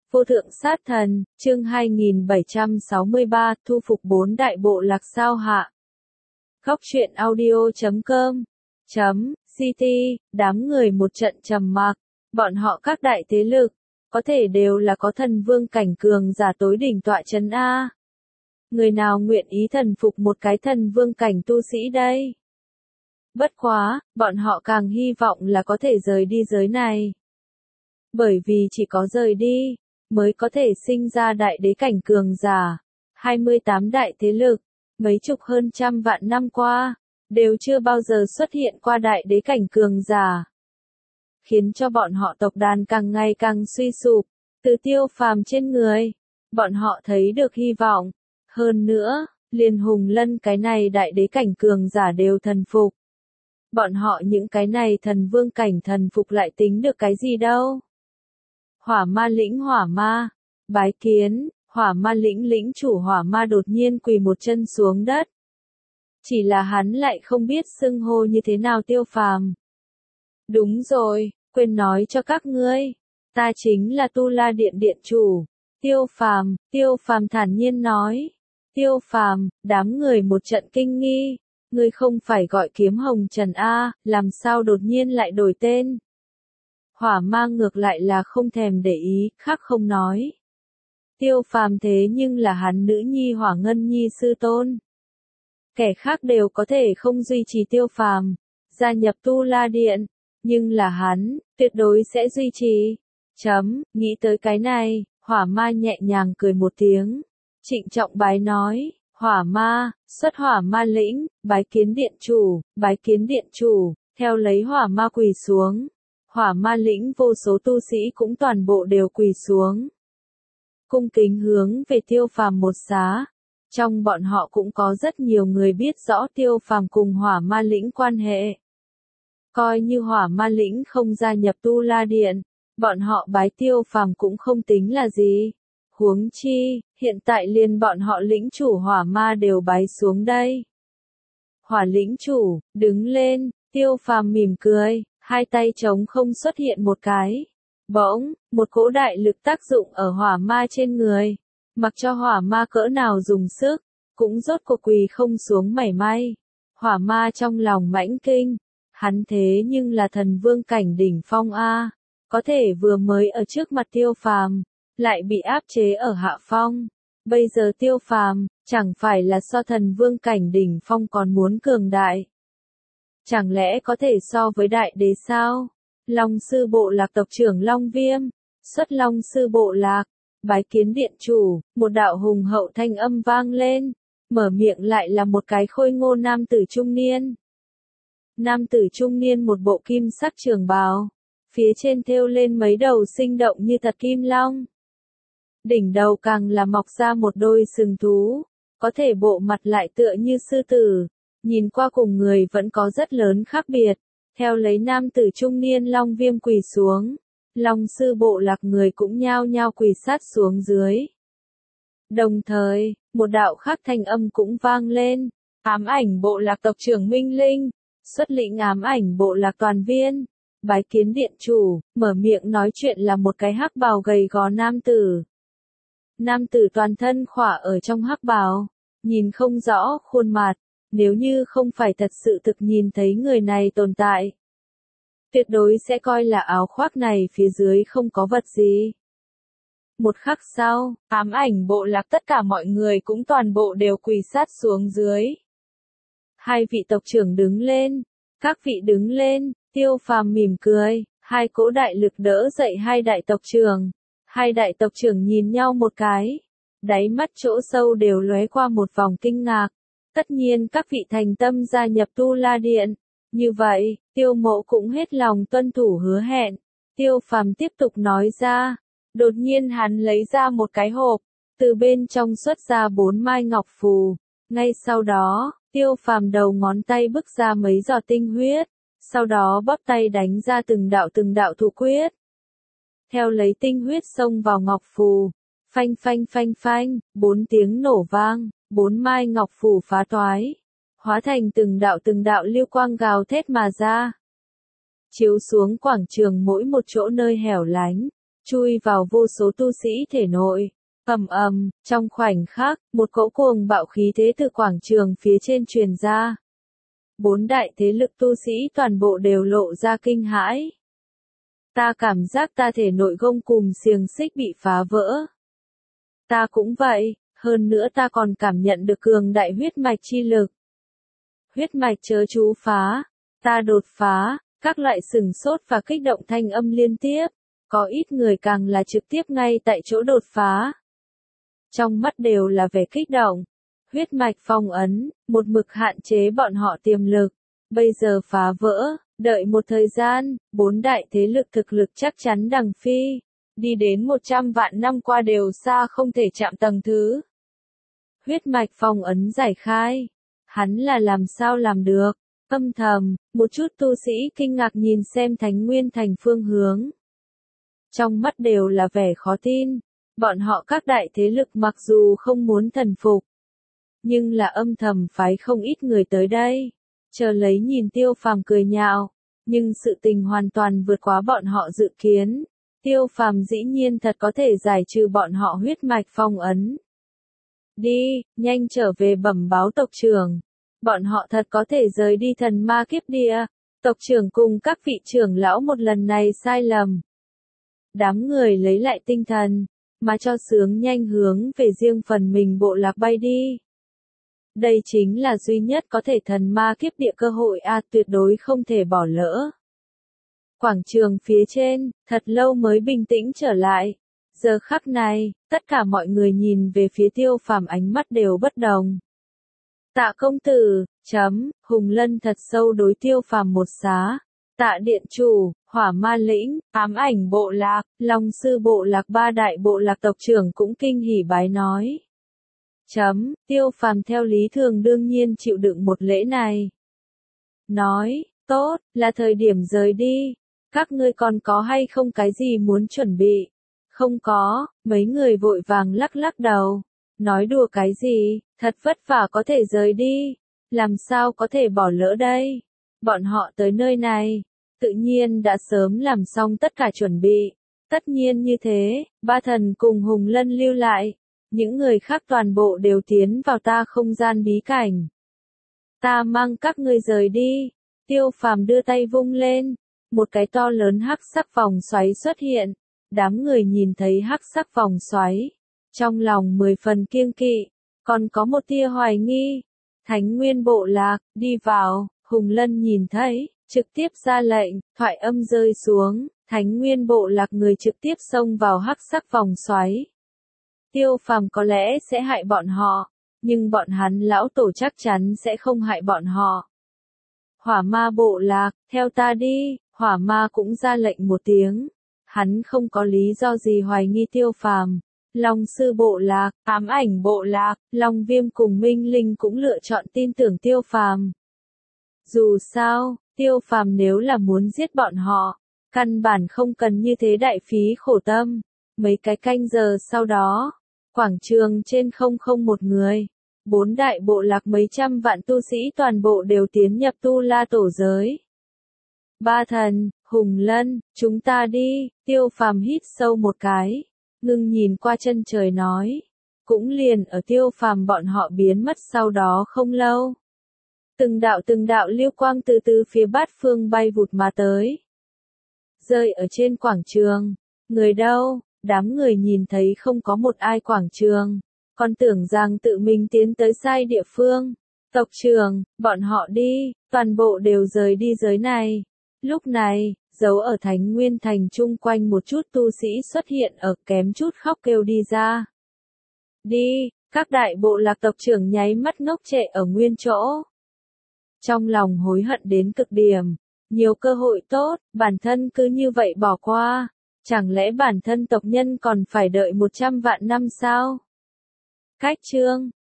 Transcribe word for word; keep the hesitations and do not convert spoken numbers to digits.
Vô thượng sát thần, chương hai nghìn bảy trăm sáu mươi ba, thu phục bốn đại bộ lạc sao hạ. Góc truyện audio chấm com chấm ct, đám người một trận trầm mặc, bọn họ các đại thế lực, có thể đều là có thần vương cảnh cường giả tối đỉnh tọa chấn A. Người nào nguyện ý thần phục một cái thần vương cảnh tu sĩ đây? Bất quá, bọn họ càng hy vọng là có thể rời đi giới này. Bởi vì chỉ có rời đi, mới có thể sinh ra đại đế cảnh cường giả. hai mươi tám đại thế lực, mấy chục hơn trăm vạn năm qua, đều chưa bao giờ xuất hiện qua đại đế cảnh cường giả. Khiến cho bọn họ tộc đàn càng ngày càng suy sụp, từ Tiêu Phàm trên người, bọn họ thấy được hy vọng. Hơn nữa, liền Hùng Lân cái này đại đế cảnh cường giả đều thần phục. Bọn họ những cái này thần vương cảnh thần phục lại tính được cái gì đâu. Hỏa ma lĩnh hỏa ma, bái kiến, hỏa ma lĩnh lĩnh chủ hỏa ma đột nhiên quỳ một chân xuống đất. Chỉ là hắn lại không biết xưng hô như thế nào Tiêu Phàm. Đúng rồi, quên nói cho các ngươi, ta chính là Tu La Điện điện chủ. Tiêu Phàm, Tiêu Phàm thản nhiên nói. Tiêu Phàm, đám người một trận kinh nghi, ngươi không phải gọi Kiếm Hồng Trần A, làm sao đột nhiên lại đổi tên? Hỏa ma ngược lại là không thèm để ý, khác không nói. Tiêu Phàm thế nhưng là hắn nữ nhi Hỏa Ngân Nhi sư tôn. Kẻ khác đều có thể không duy trì Tiêu Phàm, gia nhập Tu La Điện, nhưng là hắn, tuyệt đối sẽ duy trì. Chấm, nghĩ tới cái này, hỏa ma nhẹ nhàng cười một tiếng. Trịnh trọng bái nói, hỏa ma, xuất hỏa ma lĩnh, bái kiến điện chủ, bái kiến điện chủ, theo lấy hỏa ma quỳ xuống. Hỏa ma lĩnh vô số tu sĩ cũng toàn bộ đều quỳ xuống. Cung kính hướng về Tiêu Phàm một xá. Trong bọn họ cũng có rất nhiều người biết rõ Tiêu Phàm cùng hỏa ma lĩnh quan hệ. Coi như hỏa ma lĩnh không gia nhập Tu La Điện, bọn họ bái Tiêu Phàm cũng không tính là gì. Huống chi, hiện tại liền bọn họ lĩnh chủ hỏa ma đều bái xuống đây. Hỏa lĩnh chủ, đứng lên, Tiêu Phàm mỉm cười, hai tay trống không xuất hiện một cái. Bỗng, một cỗ đại lực tác dụng ở hỏa ma trên người. Mặc cho hỏa ma cỡ nào dùng sức, cũng rốt cuộc quỳ không xuống mảy may. Hỏa ma trong lòng mãnh kinh, hắn thế nhưng là thần vương cảnh đỉnh phong A, có thể vừa mới ở trước mặt Tiêu Phàm, lại bị áp chế ở hạ phong. Bây giờ Tiêu Phàm, chẳng phải là so thần vương cảnh đỉnh phong còn muốn cường đại. Chẳng lẽ có thể so với đại đế sao? Long sư bộ lạc tộc trưởng Long Viêm, xuất Long sư bộ lạc, bái kiến điện chủ, một đạo hùng hậu thanh âm vang lên, mở miệng lại là một cái khôi ngô nam tử trung niên. Nam tử trung niên một bộ kim sắc trường bào, phía trên thêu lên mấy đầu sinh động như thật kim long. Đỉnh đầu càng là mọc ra một đôi sừng thú, có thể bộ mặt lại tựa như sư tử, nhìn qua cùng người vẫn có rất lớn khác biệt. Theo lấy nam tử trung niên Long Viêm quỳ xuống, Long sư bộ lạc người cũng nhao nhao quỳ sát xuống dưới. Đồng thời, một đạo khác thanh âm cũng vang lên, ám ảnh bộ lạc tộc trưởng Minh Linh, xuất lĩnh ám ảnh bộ lạc toàn viên, bái kiến điện chủ, mở miệng nói chuyện là một cái hắc bào gầy gò nam tử. Nam tử toàn thân khỏa ở trong hắc bào, nhìn không rõ khuôn mặt, nếu như không phải thật sự thực nhìn thấy người này tồn tại, tuyệt đối sẽ coi là áo khoác này phía dưới không có vật gì. Một khắc sau, ám ảnh bộ lạc tất cả mọi người cũng toàn bộ đều quỳ sát xuống dưới. Hai vị tộc trưởng đứng lên, các vị đứng lên, Tiêu Phàm mỉm cười, hai cỗ đại lực đỡ dậy hai đại tộc trưởng. Hai đại tộc trưởng nhìn nhau một cái, đáy mắt chỗ sâu đều lóe qua một vòng kinh ngạc. Tất nhiên các vị thành tâm gia nhập Tu La Điện, như vậy, Tiêu Mộ cũng hết lòng tuân thủ hứa hẹn. Tiêu Phàm tiếp tục nói ra, đột nhiên hắn lấy ra một cái hộp, từ bên trong xuất ra bốn mai ngọc phù. Ngay sau đó, Tiêu Phàm đầu ngón tay bức ra mấy giọt tinh huyết, sau đó bóp tay đánh ra từng đạo từng đạo thủ quyết. Theo lấy tinh huyết xông vào ngọc phù, phanh phanh phanh phanh, bốn tiếng nổ vang, bốn mai ngọc phù phá toái, hóa thành từng đạo từng đạo lưu quang gào thét mà ra. Chiếu xuống quảng trường mỗi một chỗ nơi hẻo lánh, chui vào vô số tu sĩ thể nội. Ầm ầm, trong khoảnh khắc, một cỗ cuồng bạo khí thế từ quảng trường phía trên truyền ra. Bốn đại thế lực tu sĩ toàn bộ đều lộ ra kinh hãi. Ta cảm giác ta thể nội gông cùm xiềng xích bị phá vỡ. Ta cũng vậy, hơn nữa ta còn cảm nhận được cường đại huyết mạch chi lực. Huyết mạch chớ chú phá, ta đột phá, các loại sừng sốt và kích động thanh âm liên tiếp, có ít người càng là trực tiếp ngay tại chỗ đột phá. Trong mắt đều là vẻ kích động, huyết mạch phong ấn, một mực hạn chế bọn họ tiềm lực, bây giờ phá vỡ, đợi một thời gian, bốn đại thế lực thực lực chắc chắn đằng phi, đi đến một trăm vạn năm qua đều xa không thể chạm tầng thứ. Huyết mạch phong ấn giải khai, hắn là làm sao làm được, âm thầm, một chút tu sĩ kinh ngạc nhìn xem Thánh Nguyên Thành phương hướng. Trong mắt đều là vẻ khó tin, bọn họ các đại thế lực mặc dù không muốn thần phục, nhưng là âm thầm phái không ít người tới đây, chờ lấy nhìn Tiêu Phàm cười nhạo, nhưng sự tình hoàn toàn vượt quá bọn họ dự kiến. Tiêu Phàm dĩ nhiên thật có thể giải trừ bọn họ huyết mạch phong ấn. Đi, nhanh trở về bẩm báo tộc trưởng. Bọn họ thật có thể rời đi thần ma kiếp địa. Tộc trưởng cùng các vị trưởng lão một lần này sai lầm. Đám người lấy lại tinh thần, mà cho sướng nhanh hướng về riêng phần mình bộ lạc bay đi. Đây chính là duy nhất có thể thần ma kiếp địa cơ hội a, tuyệt đối không thể bỏ lỡ. Quảng trường phía trên, thật lâu mới bình tĩnh trở lại. Giờ khắc này, tất cả mọi người nhìn về phía Tiêu Phàm ánh mắt đều bất đồng. Tạ công tử, chấm, Hùng Lân thật sâu đối Tiêu Phàm một xá. Tạ điện chủ, Hỏa Ma lĩnh, Ám ảnh bộ lạc, Long sư bộ lạc ba đại bộ lạc tộc trưởng cũng kinh hỉ bái nói. Chấm, Tiêu Phàm theo lý thường đương nhiên chịu đựng một lễ này. Nói, tốt, là thời điểm rời đi. Các ngươi còn có hay không cái gì muốn chuẩn bị? Không có, mấy người vội vàng lắc lắc đầu. Nói đùa cái gì, thật vất vả có thể rời đi. Làm sao có thể bỏ lỡ đây? Bọn họ tới nơi này, tự nhiên đã sớm làm xong tất cả chuẩn bị. Tất nhiên như thế, ba thần cùng Hùng Lân lưu lại. Những người khác toàn bộ đều tiến vào ta không gian bí cảnh. Ta mang các ngươi rời đi. Tiêu Phàm đưa tay vung lên. Một cái to lớn hắc sắc vòng xoáy xuất hiện. Đám người nhìn thấy hắc sắc vòng xoáy. Trong lòng mười phần kiêng kỵ. Còn có một tia hoài nghi. Thánh Nguyên bộ lạc, đi vào. Hùng Lân nhìn thấy, trực tiếp ra lệnh, thoại âm rơi xuống. Thánh Nguyên bộ lạc người trực tiếp xông vào hắc sắc vòng xoáy. Tiêu Phàm có lẽ sẽ hại bọn họ. Nhưng bọn hắn lão tổ chắc chắn sẽ không hại bọn họ. Hỏa Ma bộ lạc, theo ta đi. Hỏa Ma cũng ra lệnh một tiếng. Hắn không có lý do gì hoài nghi Tiêu Phàm. Long sư bộ lạc, Ám ảnh bộ lạc, Long Viêm cùng Minh Linh cũng lựa chọn tin tưởng Tiêu Phàm. Dù sao, Tiêu Phàm nếu là muốn giết bọn họ, căn bản không cần như thế đại phí khổ tâm. Mấy cái canh giờ sau đó, quảng trường trên không không một người. Bốn đại bộ lạc mấy trăm vạn tu sĩ toàn bộ đều tiến nhập tu la tổ giới. Ba thần, Hùng Lân, chúng ta đi. Tiêu Phàm hít sâu một cái, ngưng nhìn qua chân trời nói. Cũng liền ở Tiêu Phàm bọn họ biến mất sau đó không lâu. Từng đạo từng đạo lưu quang từ từ phía bát phương bay vụt mà tới. Rơi ở trên quảng trường. Người đâu? Đám người nhìn thấy không có một ai quảng trường. Còn tưởng rằng tự mình tiến tới sai địa phương. Tộc trưởng, bọn họ đi, toàn bộ đều rời đi giới này. Lúc này, giấu ở Thánh Nguyên Thành chung quanh một chút tu sĩ xuất hiện ở kém chút khóc kêu đi ra. Đi, các đại bộ lạc tộc trưởng nháy mắt ngốc trệ ở nguyên chỗ. Trong lòng hối hận đến cực điểm, nhiều cơ hội tốt, bản thân cứ như vậy bỏ qua, chẳng lẽ bản thân tộc nhân còn phải đợi một trăm vạn năm sao? Cách chương